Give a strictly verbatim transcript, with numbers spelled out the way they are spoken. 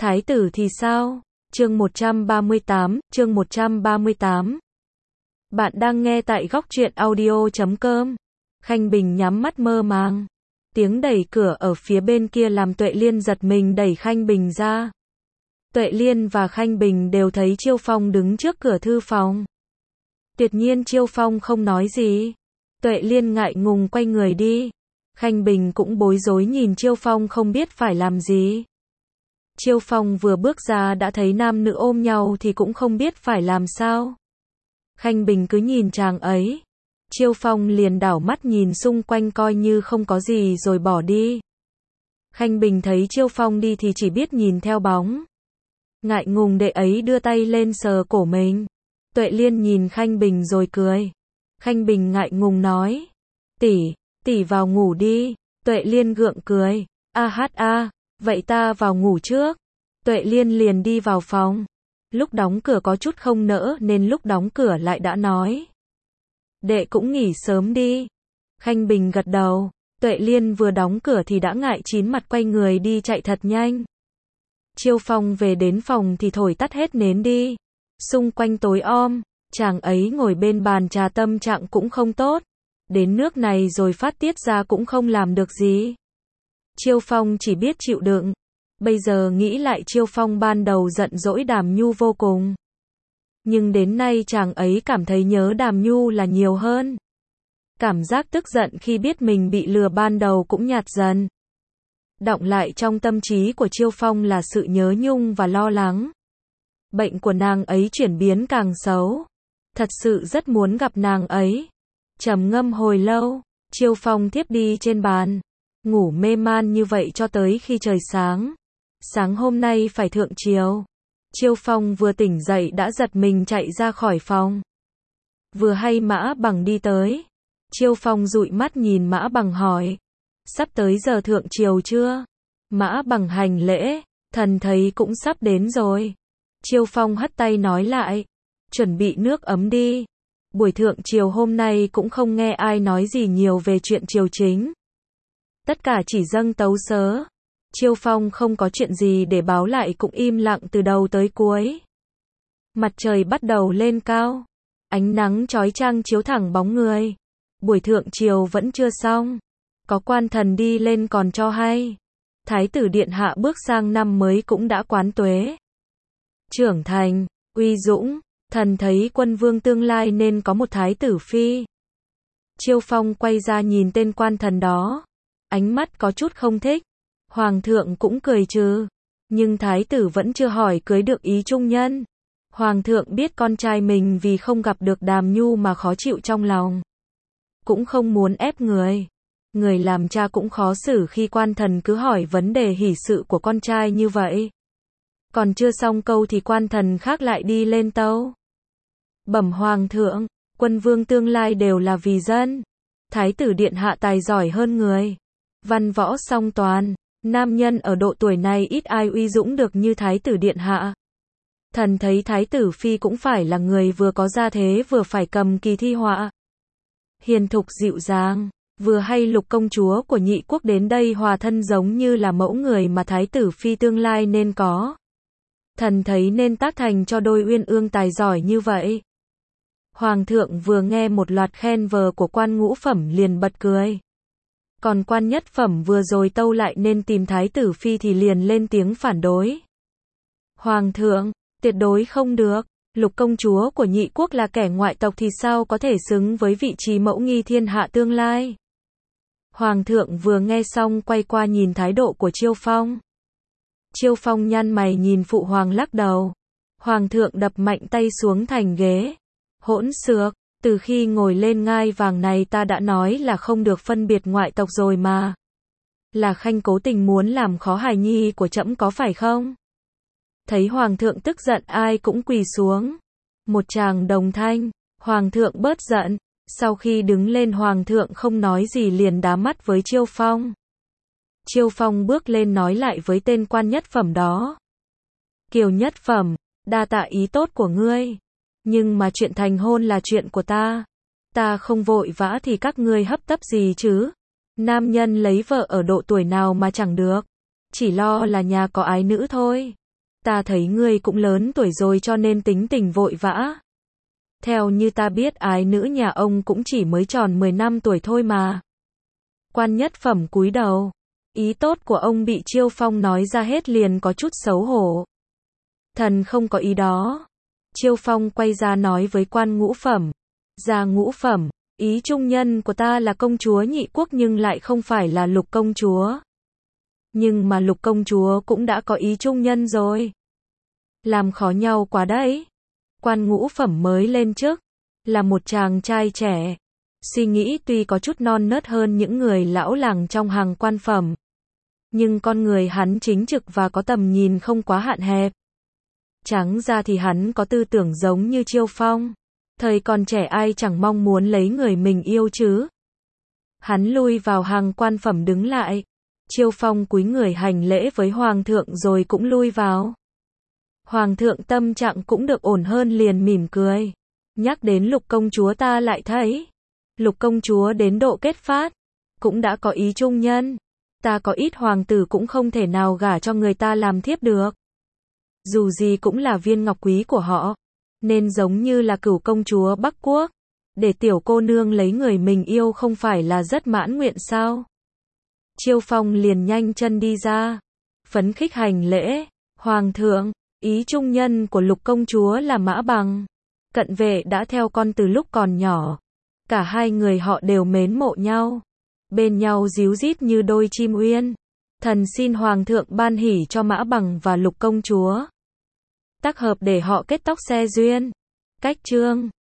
Thái tử thì sao? Chương một trăm ba mươi tám, chương một trăm ba mươi tám. Bạn đang nghe tại góc truyện audio chấm com. Khanh Bình nhắm mắt mơ màng. Tiếng đẩy cửa ở phía bên kia làm Tuệ Liên giật mình đẩy Khanh Bình ra. Tuệ Liên và Khanh Bình đều thấy Chiêu Phong đứng trước cửa thư phòng. Tuyệt nhiên Chiêu Phong không nói gì. Tuệ Liên ngại ngùng quay người đi. Khanh Bình cũng bối rối nhìn Chiêu Phong không biết phải làm gì. Chiêu Phong vừa bước ra đã thấy nam nữ ôm nhau thì cũng không biết phải làm sao. Khanh Bình cứ nhìn chàng ấy. Chiêu Phong liền đảo mắt nhìn xung quanh coi như không có gì rồi bỏ đi. Khanh Bình thấy Chiêu Phong đi thì chỉ biết nhìn theo bóng. Ngại ngùng đệ ấy đưa tay lên sờ cổ mình. Tuệ Liên nhìn Khanh Bình rồi cười. Khanh Bình ngại ngùng nói. Tỷ, tỷ vào ngủ đi. Tuệ Liên gượng cười. A hát a, vậy ta vào ngủ trước. Tuệ Liên liền đi vào phòng. Lúc đóng cửa có chút không nỡ nên lúc đóng cửa lại đã nói. Đệ cũng nghỉ sớm đi. Khanh Bình gật đầu. Tuệ Liên vừa đóng cửa thì đã ngại chín mặt quay người đi chạy thật nhanh. Chiêu Phong về đến phòng thì thổi tắt hết nến đi. Xung quanh tối om, chàng ấy ngồi bên bàn trà tâm trạng cũng không tốt. Đến nước này rồi phát tiết ra cũng không làm được gì. Chiêu Phong chỉ biết chịu đựng. Bây giờ nghĩ lại Chiêu Phong ban đầu giận dỗi Đàm Nhu vô cùng. Nhưng đến nay chàng ấy cảm thấy nhớ Đàm Nhu là nhiều hơn. Cảm giác tức giận khi biết mình bị lừa ban đầu cũng nhạt dần. Đọng lại trong tâm trí của Chiêu Phong là sự nhớ nhung và lo lắng. Bệnh của nàng ấy chuyển biến càng xấu. Thật sự rất muốn gặp nàng ấy. Trầm ngâm hồi lâu, Chiêu Phong thiếp đi trên bàn. Ngủ mê man như vậy cho tới khi trời sáng. Sáng hôm nay phải thượng triều. Chiêu Phong vừa tỉnh dậy đã giật mình chạy ra khỏi phòng. Vừa hay Mã Bằng đi tới. Chiêu Phong dụi mắt nhìn Mã Bằng hỏi. Sắp tới giờ thượng triều chưa? Mã Bằng hành lễ. Thần thấy cũng sắp đến rồi. Chiêu Phong hất tay nói lại. Chuẩn bị nước ấm đi. Buổi thượng triều hôm nay cũng không nghe ai nói gì nhiều về chuyện triều chính. Tất cả chỉ dâng tấu sớ. Chiêu Phong không có chuyện gì để báo lại cũng im lặng từ đầu tới cuối. Mặt trời bắt đầu lên cao. Ánh nắng chói chang chiếu thẳng bóng người. Buổi thượng triều vẫn chưa xong. Có quan thần đi lên còn cho hay. Thái tử điện hạ bước sang năm mới cũng đã quán tuế. Trưởng thành, uy dũng, thần thấy quân vương tương lai nên có một thái tử phi. Chiêu Phong quay ra nhìn tên quan thần đó. Ánh mắt có chút không thích. Hoàng thượng cũng cười trừ. Nhưng thái tử vẫn chưa hỏi cưới được ý trung nhân. Hoàng thượng biết con trai mình vì không gặp được Đàm Nhu mà khó chịu trong lòng. Cũng không muốn ép người. Người làm cha cũng khó xử khi quan thần cứ hỏi vấn đề hỷ sự của con trai như vậy. Còn chưa xong câu thì quan thần khác lại đi lên tấu. Bẩm Hoàng thượng, quân vương tương lai đều là vì dân. Thái tử điện hạ tài giỏi hơn người. Văn võ song toàn. Nam nhân ở độ tuổi này ít ai uy dũng được như thái tử điện hạ. Thần thấy thái tử phi cũng phải là người vừa có gia thế vừa phải cầm kỳ thi họa. Hiền thục dịu dàng. Vừa hay Lục công chúa của Nhị quốc đến đây hòa thân giống như là mẫu người mà thái tử phi tương lai nên có. Thần thấy nên tác thành cho đôi uyên ương tài giỏi như vậy. Hoàng thượng vừa nghe một loạt khen vờ của quan ngũ phẩm liền bật cười. Còn quan nhất phẩm vừa rồi tâu lại nên tìm thái tử phi thì liền lên tiếng phản đối. Hoàng thượng, tuyệt đối không được. Lục công chúa của Nhị quốc là kẻ ngoại tộc thì sao có thể xứng với vị trí mẫu nghi thiên hạ tương lai. Hoàng thượng vừa nghe xong quay qua nhìn thái độ của Chiêu Phong. Chiêu Phong nhăn mày nhìn phụ hoàng lắc đầu. Hoàng thượng đập mạnh tay xuống thành ghế. Hỗn xược, từ khi ngồi lên ngai vàng này ta đã nói là không được phân biệt ngoại tộc rồi mà. Là Khanh cố tình muốn làm khó hài nhi của trẫm có phải không? Thấy hoàng thượng tức giận ai cũng quỳ xuống. Một tràng đồng thanh, hoàng thượng bớt giận. Sau khi đứng lên hoàng thượng không nói gì liền đá mắt với Chiêu Phong. Chiêu Phong bước lên nói lại với tên quan nhất phẩm đó. Kiều nhất phẩm, đa tạ ý tốt của ngươi. Nhưng mà chuyện thành hôn là chuyện của ta. Ta không vội vã thì các ngươi hấp tấp gì chứ. Nam nhân lấy vợ ở độ tuổi nào mà chẳng được. Chỉ lo là nhà có ái nữ thôi. Ta thấy ngươi cũng lớn tuổi rồi cho nên tính tình vội vã. Theo như ta biết ái nữ nhà ông cũng chỉ mới tròn mười năm tuổi thôi mà. Quan nhất phẩm cúi đầu. Ý tốt của ông bị Chiêu Phong nói ra hết liền có chút xấu hổ. Thần không có ý đó. Chiêu Phong quay ra nói với quan ngũ phẩm. Gia ngũ phẩm, ý trung nhân của ta là công chúa nhị quốc nhưng lại không phải là Lục công chúa. Nhưng mà Lục công chúa cũng đã có ý trung nhân rồi. Làm khó nhau quá đấy. Quan ngũ phẩm mới lên chức, là một chàng trai trẻ. Suy nghĩ tuy có chút non nớt hơn những người lão làng trong hàng quan phẩm. Nhưng con người hắn chính trực và có tầm nhìn không quá hạn hẹp. Trắng ra thì hắn có tư tưởng giống như Chiêu Phong. Thời còn trẻ ai chẳng mong muốn lấy người mình yêu chứ. Hắn lui vào hàng quan phẩm đứng lại. Chiêu Phong cúi người hành lễ với Hoàng thượng rồi cũng lui vào. Hoàng thượng tâm trạng cũng được ổn hơn liền mỉm cười. Nhắc đến Lục công chúa ta lại thấy. Lục công chúa đến độ kết phát. Cũng đã có ý trung nhân. Ta có ít hoàng tử cũng không thể nào gả cho người ta làm thiếp được. Dù gì cũng là viên ngọc quý của họ. Nên giống như là Cửu công chúa Bắc Quốc. Để tiểu cô nương lấy người mình yêu không phải là rất mãn nguyện sao? Chiêu Phong liền nhanh chân đi ra. Phấn khích hành lễ. Hoàng thượng, ý trung nhân của Lục công chúa là Mã Bằng. Cận vệ đã theo con từ lúc còn nhỏ. Cả hai người họ đều mến mộ nhau. Bên nhau díu dít như đôi chim uyên. Thần xin Hoàng thượng ban hỷ cho Mã Bằng và Lục công chúa. Tác hợp để họ kết tóc xe duyên. Cách chương